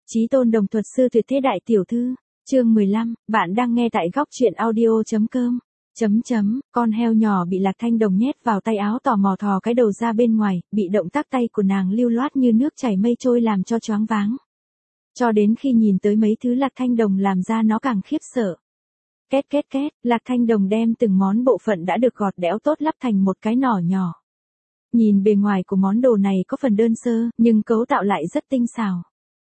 Chí tôn đồng thuật sư tuyệt thế đại tiểu thư, chương 15, bạn đang nghe tại góc truyện audio.com. Con heo nhỏ bị Lạc Thanh Đồng nhét vào tay áo tò mò thò cái đầu ra bên ngoài, bị động tác tay của nàng lưu loát như nước chảy mây trôi làm cho choáng váng. Cho đến khi nhìn tới mấy thứ Lạc Thanh Đồng làm ra nó càng khiếp sợ. Két, Lạc Thanh Đồng đem từng món bộ phận đã được gọt đẽo tốt lắp thành một cái nỏ nhỏ. Nhìn bề ngoài của món đồ này có phần đơn sơ, nhưng cấu tạo lại rất tinh xảo.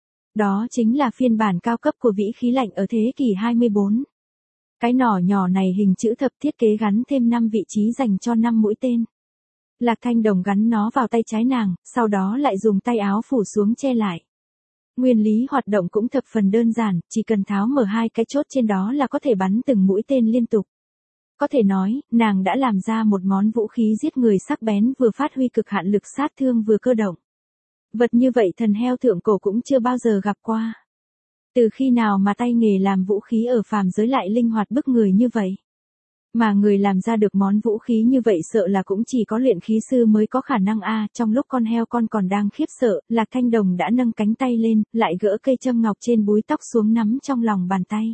Đó chính là phiên bản cao cấp của vĩ khí lạnh ở thế kỷ 24. Cái nỏ nhỏ này hình chữ thập thiết kế gắn thêm 5 vị trí dành cho 5 mũi tên. Lạc Thanh Đồng gắn nó vào tay trái nàng, sau đó lại dùng tay áo phủ xuống che lại. Nguyên lý hoạt động cũng thập phần đơn giản, chỉ cần tháo mở hai cái chốt trên đó là có thể bắn từng mũi tên liên tục. Có thể nói, nàng đã làm ra một món vũ khí giết người sắc bén vừa phát huy cực hạn lực sát thương vừa cơ động. Vật như vậy thần heo thượng cổ cũng chưa bao giờ gặp qua. Từ khi nào mà tay nghề làm vũ khí ở phàm giới lại linh hoạt bức người như vậy? Mà người làm ra được món vũ khí như vậy sợ là cũng chỉ có luyện khí sư mới có khả năng trong lúc con heo con còn đang khiếp sợ, Lạc Thanh Đồng đã nâng cánh tay lên, lại gỡ cây châm ngọc trên búi tóc xuống nắm trong lòng bàn tay.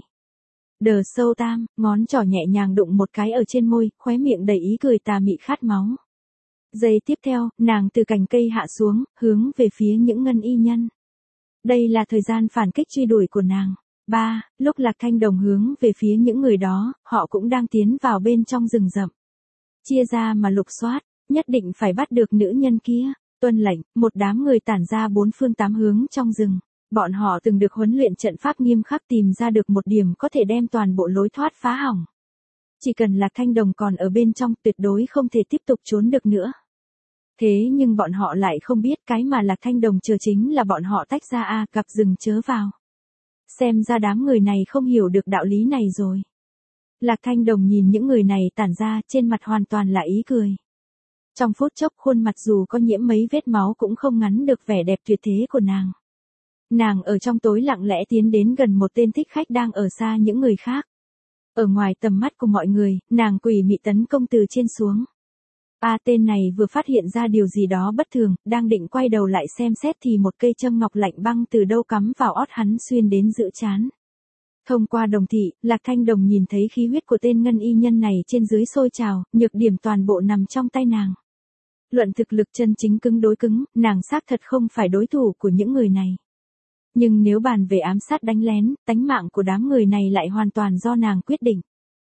Đờ sâu tam, ngón trỏ nhẹ nhàng đụng một cái ở trên môi, khóe miệng đầy ý cười tà mị khát máu. Giây tiếp theo, nàng từ cành cây hạ xuống, hướng về phía những ngân y nhân. Đây là thời gian phản kích truy đuổi của nàng. Lúc Lạc Thanh Đồng hướng về phía những người đó, họ cũng đang tiến vào bên trong rừng rậm. Chia ra mà lục soát, nhất định phải bắt được nữ nhân kia. Tuân lệnh, một đám người tản ra bốn phương tám hướng trong rừng. Bọn họ từng được huấn luyện trận pháp nghiêm khắc tìm ra được một điểm có thể đem toàn bộ lối thoát phá hỏng. Chỉ cần Lạc Thanh Đồng còn ở bên trong tuyệt đối không thể tiếp tục trốn được nữa. Thế nhưng bọn họ lại không biết cái mà Lạc Thanh Đồng chờ chính là bọn họ tách ra gặp rừng chớ vào. Xem ra đám người này không hiểu được đạo lý này rồi. Lạc Thanh Đồng nhìn những người này tản ra trên mặt hoàn toàn là ý cười. Trong phút chốc khuôn mặt dù có nhiễm mấy vết máu cũng không ngắn được vẻ đẹp tuyệt thế của nàng. Nàng ở trong tối lặng lẽ tiến đến gần một tên thích khách đang ở xa những người khác. Ở ngoài tầm mắt của mọi người, nàng quỷ mị tấn công từ trên xuống. Tên này vừa phát hiện ra điều gì đó bất thường, đang định quay đầu lại xem xét thì một cây châm ngọc lạnh băng từ đâu cắm vào ót hắn xuyên đến giữa trán. Thông qua đồng thị, Lạc Thanh Đồng nhìn thấy khí huyết của tên ngân y nhân này trên dưới sôi trào, nhược điểm toàn bộ nằm trong tay nàng. Luận thực lực chân chính cứng đối cứng, nàng xác thật không phải đối thủ của những người này. Nhưng nếu bàn về ám sát đánh lén, tánh mạng của đám người này lại hoàn toàn do nàng quyết định.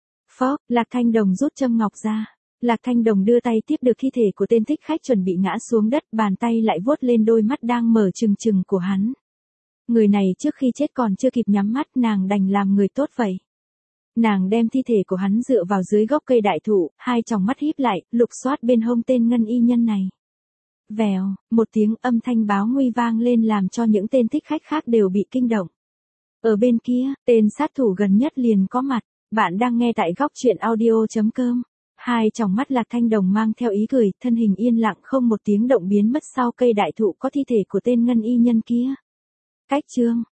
Lạc Thanh Đồng rút châm ngọc ra. Lạc Thanh Đồng đưa tay tiếp được thi thể của tên thích khách chuẩn bị ngã xuống đất, bàn tay lại vuốt lên đôi mắt đang mở trừng trừng của hắn. Người này trước khi chết còn chưa kịp nhắm mắt, nàng đành làm người tốt vậy. Nàng đem thi thể của hắn dựa vào dưới gốc cây đại thụ, hai tròng mắt híp lại, lục soát bên hông tên ngân y nhân này. Vèo, một tiếng âm thanh báo nguy vang lên làm cho những tên thích khách khác đều bị kinh động. Ở bên kia, tên sát thủ gần nhất liền có mặt. Bạn đang nghe tại góc truyện audio.com. Hai tròng mắt Lạc Thanh Đồng mang theo ý cười, thân hình yên lặng không một tiếng động biến mất sau cây đại thụ có thi thể của tên ngân y nhân kia. Cách chương,